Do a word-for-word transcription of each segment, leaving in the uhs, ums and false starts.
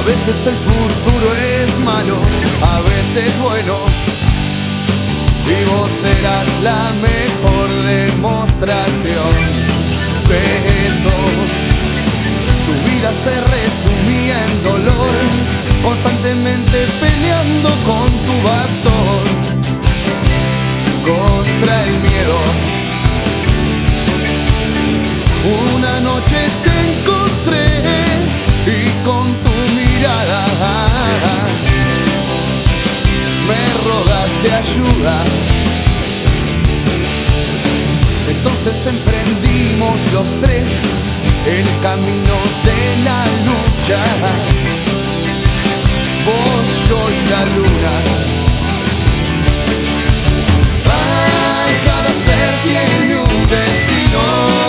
veces el futuro es malo, a veces bueno, y vos serás la mejor demostración de eso. Tu vida se resumía en dolor, constantemente peleando con tu bastón contra el miedo. Una noche te encontré y con tu mirada me rogaste ayuda. Entonces emprendimos los tres el camino de la lucha, vos, yo y la luna. Ay, cada ser tiene un destino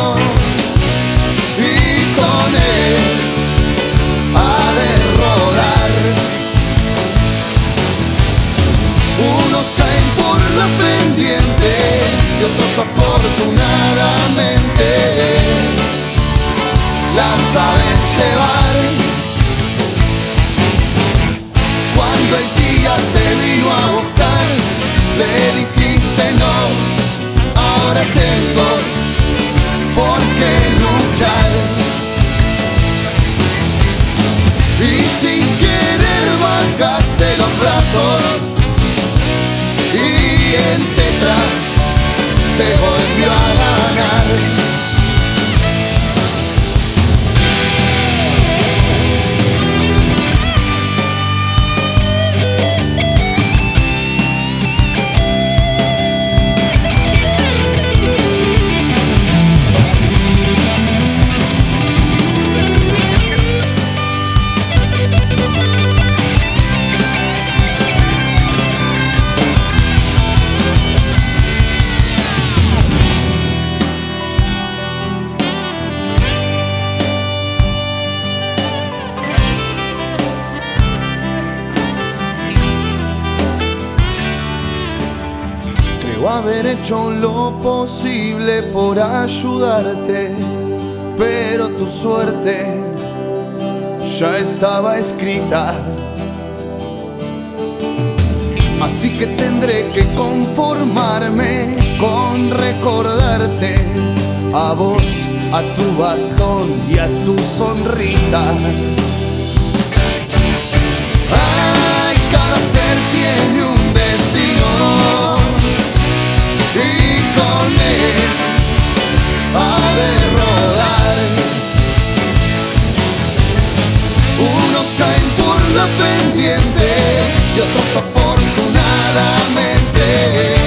y con él ha de rodar. Unos caen por la pendiente y otros afortunadamente la saben llevar. Cuando el día te vino a buscar, le dijiste no, ahora tengo por qué luchar. Y sin querer bajaste los brazos y el tetra te volvió a ganar. Haber hecho lo posible por ayudarte, pero tu suerte ya estaba escrita. Así que tendré que conformarme con recordarte a vos, a tu bastón y a tu sonrisa. Ay, cada ser tiene un destino y con él ha de rodar. Unos caen por la pendiente y otros afortunadamente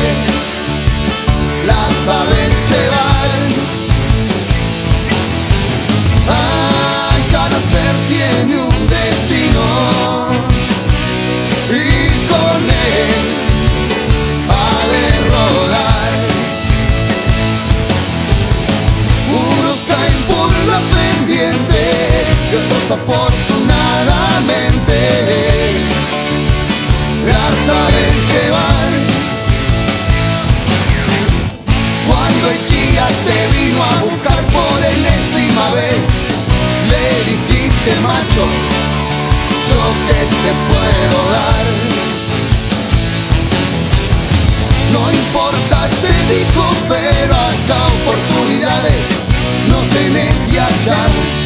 la saben llevar. Ah, cada ser tiene un destino y con él ha de rodar. Y otros afortunadamente la saben llevar. Cuando el guía te vino a buscar por enésima vez, le dijiste macho, yo qué te puedo dar. No importa, te dijo, pero acá oportunidades no tenés y allá